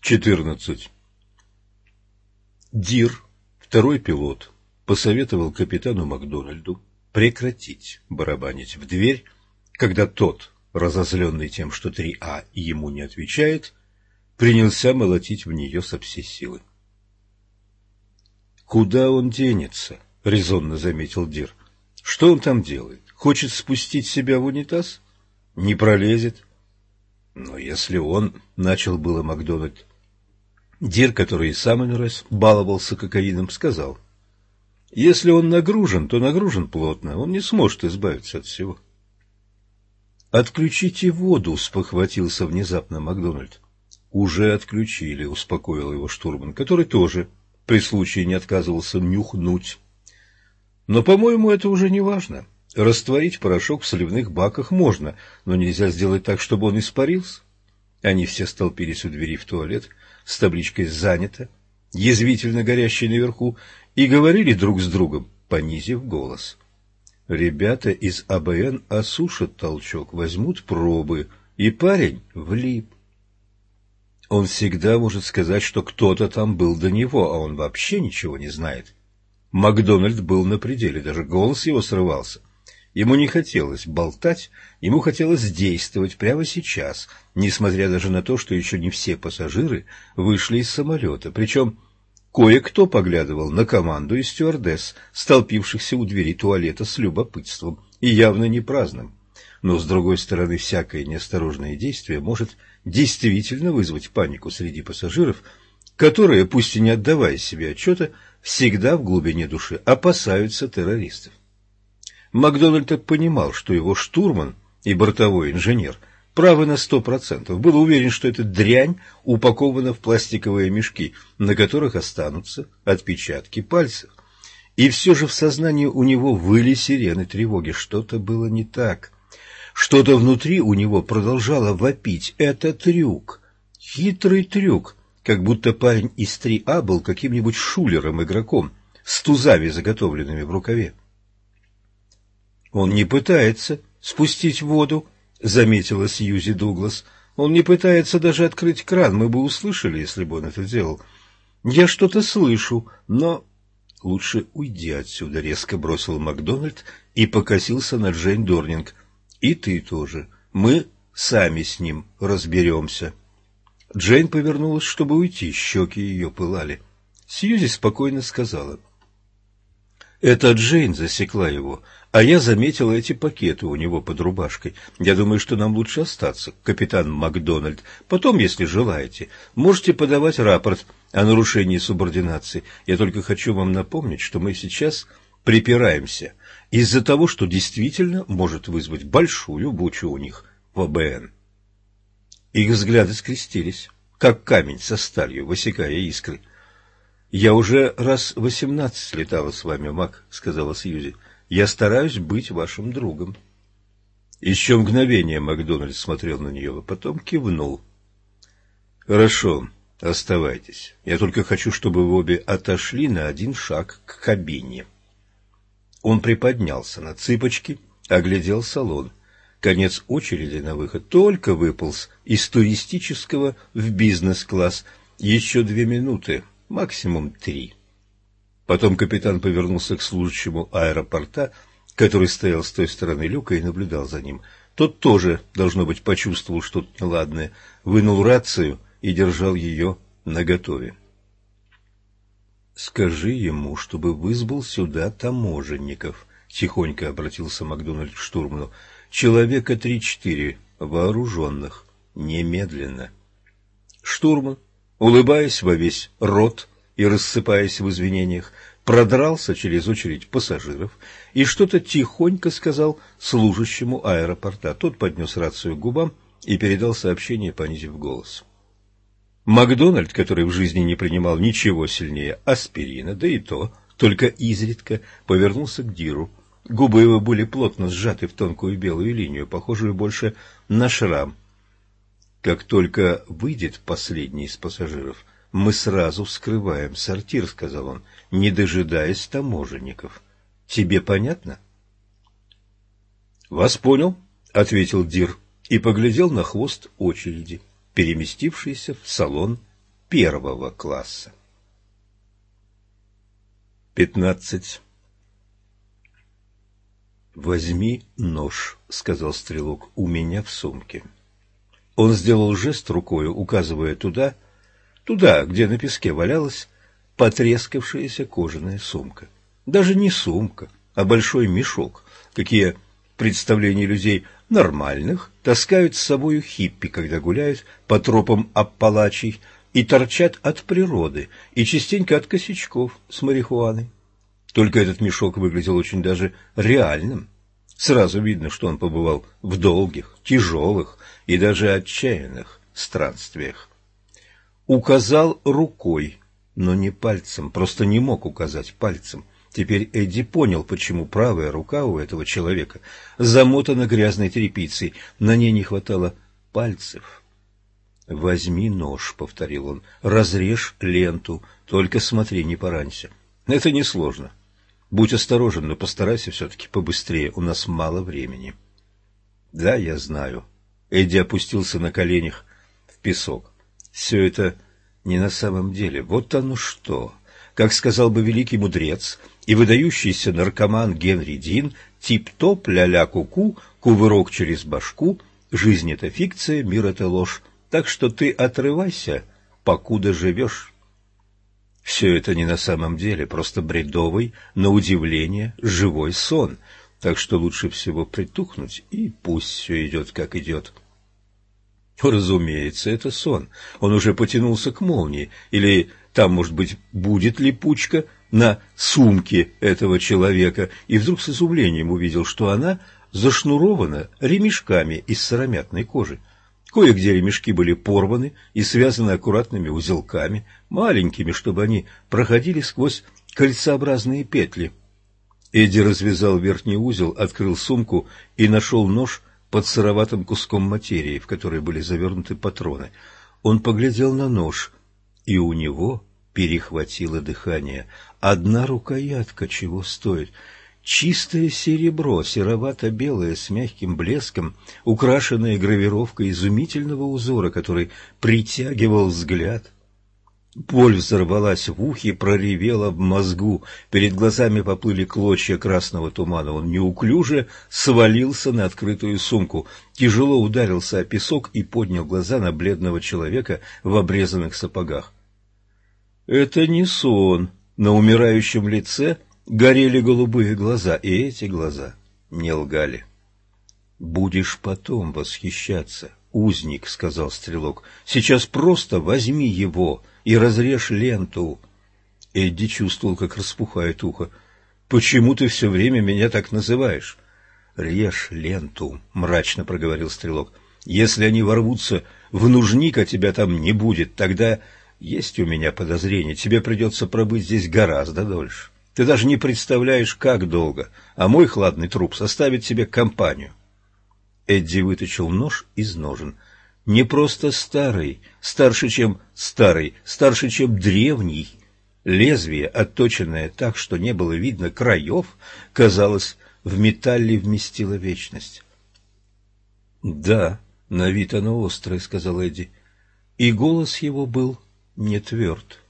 14. Дир, второй пилот, посоветовал капитану Макдональду прекратить барабанить в дверь, когда тот, разозленный тем, что 3А ему не отвечает, принялся молотить в нее со всей силы. «Куда он денется?» — резонно заметил Дир. «Что он там делает? Хочет спустить себя в унитаз? Не пролезет». «Но если он...» — начал было Макдональд. Дир, который и сам иной раз баловался кокаином, сказал: «Если он нагружен, то нагружен плотно, он не сможет избавиться от всего». «Отключите воду», — спохватился внезапно Макдональд. «Уже отключили», — успокоил его штурман, который тоже при случае не отказывался нюхнуть. «Но, по-моему, это уже не важно. Растворить порошок в соливных баках можно, но нельзя сделать так, чтобы он испарился». Они все столпились у двери в туалет с табличкой «Занято», язвительно горящей наверху, и говорили друг с другом, понизив голос. «Ребята из АБН осушат толчок, возьмут пробы, и парень влип. Он всегда может сказать, что кто-то там был до него, а он вообще ничего не знает». Макдональд был на пределе, даже голос его срывался. Ему не хотелось болтать, ему хотелось действовать прямо сейчас, несмотря даже на то, что еще не все пассажиры вышли из самолета. Причем кое-кто поглядывал на команду из стюардесс, столпившихся у двери туалета с любопытством и явно не праздным. Но, с другой стороны, всякое неосторожное действие может действительно вызвать панику среди пассажиров, которые, пусть и не отдавая себе отчета, всегда в глубине души опасаются террористов. Макдональд понимал, что его штурман и бортовой инженер правы на 100%. Был уверен, что эта дрянь упакована в пластиковые мешки, на которых останутся отпечатки пальцев. И все же в сознании у него выли сирены тревоги. Что-то было не так. Что-то внутри у него продолжало вопить. Это трюк. Хитрый трюк. Как будто парень из 3А был каким-нибудь шулером-игроком с тузами, заготовленными в рукаве. «Он не пытается спустить воду», — заметила Сьюзи Дуглас. «Он не пытается даже открыть кран, мы бы услышали, если бы он это делал. Я что-то слышу, но...» «Лучше уйди отсюда», — резко бросил Макдональд и покосился на Джейн Дорнинг. «И ты тоже. Мы сами с ним разберемся». Джейн повернулась, чтобы уйти, щеки ее пылали. Сьюзи спокойно сказала: «Это Джейн засекла его, а я заметила эти пакеты у него под рубашкой. Я думаю, что нам лучше остаться, капитан Макдональд. Потом, если желаете, можете подавать рапорт о нарушении субординации. Я только хочу вам напомнить, что мы сейчас припираемся из-за того, что действительно может вызвать большую бучу у них в АБН». Их взгляды скрестились, как камень со сталью, высекая искры. «Я уже раз 18 летала с вами, Мак», — сказала Сьюзи. «Я стараюсь быть вашим другом». Еще мгновение Макдональд смотрел на нее, а потом кивнул. «Хорошо, оставайтесь. Я только хочу, чтобы вы обе отошли на один шаг к кабине». Он приподнялся на цыпочки, оглядел салон. Конец очереди на выход только выполз из туристического в бизнес-класс. Еще 2 минуты. Максимум 3. Потом капитан повернулся к служащему аэропорта, который стоял с той стороны люка и наблюдал за ним. Тот тоже, должно быть, почувствовал что-то неладное, вынул рацию и держал ее наготове. «Скажи ему, чтобы вызвал сюда таможенников», — тихонько обратился Макдональд к штурману. «Человека 3-4, вооруженных, немедленно». Штурман, улыбаясь во весь рот и рассыпаясь в извинениях, продрался через очередь пассажиров и что-то тихонько сказал служащему аэропорта. Тот поднес рацию к губам и передал сообщение, понизив голос. Макдональд, который в жизни не принимал ничего сильнее аспирина, да и то, только изредка, повернулся к Диру. Губы его были плотно сжаты в тонкую белую линию, похожую больше на шрам. «Как только выйдет последний из пассажиров, мы сразу вскрываем сортир», — сказал он, не дожидаясь таможенников. «Тебе понятно?» «Вас понял», — ответил Дир и поглядел на хвост очереди, переместившийся в салон первого класса. 15. «Возьми нож», — сказал стрелок, — «у меня в сумке». Он сделал жест рукою, указывая туда, где на песке валялась потрескавшаяся кожаная сумка. Даже не сумка, а большой мешок, какие в представлении людей нормальных таскают с собою хиппи, когда гуляют по тропам Аппалачий, и торчат от природы, и частенько от косячков с марихуаной. Только этот мешок выглядел очень даже реальным. Сразу видно, что он побывал в долгих, тяжелых и даже отчаянных странствиях. Указал рукой, но не пальцем, просто не мог указать пальцем. Теперь Эдди понял, почему правая рука у этого человека замотана грязной тряпицей, на ней не хватало пальцев. «Возьми нож», — повторил он, — «разрежь ленту, только смотри, не поранься. Это несложно. Будь осторожен, но постарайся все-таки побыстрее, у нас мало времени». «Да, я знаю». Эдди опустился на коленях в песок. «Все это не на самом деле. Вот оно что. Как сказал бы великий мудрец и выдающийся наркоман Генри Дин, тип-топ, ля-ля, ку-ку, кувырок через башку, жизнь — это фикция, мир — это ложь. Так что ты отрывайся, покуда живешь». Все это не на самом деле, просто бредовый, на удивление, живой сон, так что лучше всего притухнуть, и пусть все идет, как идет. Разумеется, это сон. Он уже потянулся к молнии, или там, может быть, будет липучка на сумке этого человека, и вдруг с изумлением увидел, что она зашнурована ремешками из сыромятной кожи. Кое-где ремешки были порваны и связаны аккуратными узелками, маленькими, чтобы они проходили сквозь кольцеобразные петли. Эдди развязал верхний узел, открыл сумку и нашел нож под сыроватым куском материи, в который были завернуты патроны. Он поглядел на нож, и у него перехватило дыхание. Одна рукоятка чего стоит? Чистое серебро, серовато-белое, с мягким блеском, украшенное гравировкой изумительного узора, который притягивал взгляд. Боль взорвалась в ухе, проревела в мозгу, перед глазами поплыли клочья красного тумана. Он неуклюже свалился на открытую сумку, тяжело ударился о песок и поднял глаза на бледного человека в обрезанных сапогах. Это не сон. На умирающем лице горели голубые глаза, и эти глаза не лгали. «Будешь потом восхищаться, узник», — сказал стрелок. «Сейчас просто возьми его и разрежь ленту». Эдди чувствовал, как распухает ухо. «Почему ты все время меня так называешь?» «Режь ленту», — мрачно проговорил стрелок. «Если они ворвутся в нужник, а тебя там не будет, тогда есть у меня подозрение, тебе придется пробыть здесь гораздо дольше. Ты даже не представляешь, как долго, а мой хладный труп составит тебе компанию». Эдди вытащил нож из ножен. Не просто старый, старше, чем древний. Лезвие, отточенное так, что не было видно краев, казалось, в металле вместило вечность. «Да, на вид оно острое», — сказал Эдди, и голос его был не тверд.